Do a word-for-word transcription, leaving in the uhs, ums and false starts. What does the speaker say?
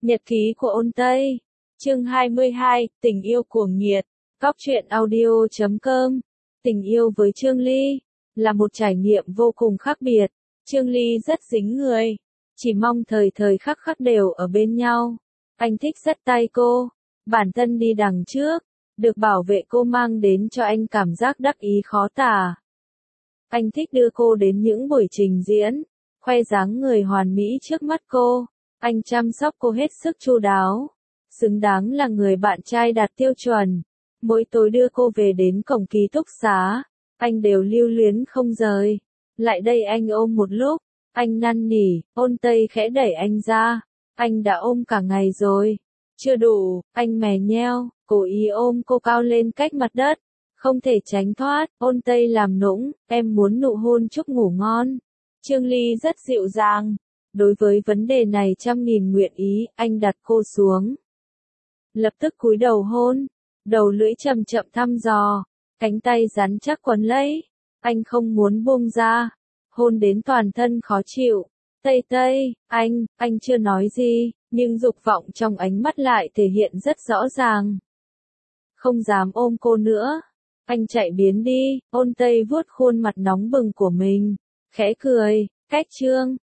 Nhật ký của ôn Tây. Chương hai mươi hai, tình yêu cuồng nhiệt. Cóc truyện audio chấm com. Tình yêu với Trương Ly là một trải nghiệm vô cùng khác biệt. Trương Ly rất dính người, chỉ mong thời thời khắc khắc đều ở bên nhau. Anh thích dắt tay cô, bản thân đi đằng trước, được bảo vệ cô mang đến cho anh cảm giác đắc ý khó tả. Anh thích đưa cô đến những buổi trình diễn, khoe dáng người hoàn mỹ trước mắt cô. Anh chăm sóc cô hết sức chu đáo, xứng đáng là người bạn trai đạt tiêu chuẩn. Mỗi tối đưa cô về đến cổng ký túc xá, anh đều lưu luyến không rời. Lại đây anh ôm một lúc, anh năn nỉ, ôn Tây khẽ đẩy anh ra. Anh đã ôm cả ngày rồi. Chưa đủ, anh mè nheo, cố ý ôm cô cao lên cách mặt đất. Không thể tránh thoát, ôn Tây làm nũng, em muốn nụ hôn chúc ngủ ngon. Trương Ly rất dịu dàng. Đối với vấn đề này trăm nghìn nguyện ý, anh đặt cô xuống. Lập tức cúi đầu hôn, đầu lưỡi chậm chậm thăm dò, cánh tay rắn chắc quấn lấy. Anh không muốn buông ra, hôn đến toàn thân khó chịu. Tây Tây, anh, anh chưa nói gì, nhưng dục vọng trong ánh mắt lại thể hiện rất rõ ràng. Không dám ôm cô nữa, anh chạy biến đi. Ôn Tây vuốt khuôn mặt nóng bừng của mình, khẽ cười, cách Trương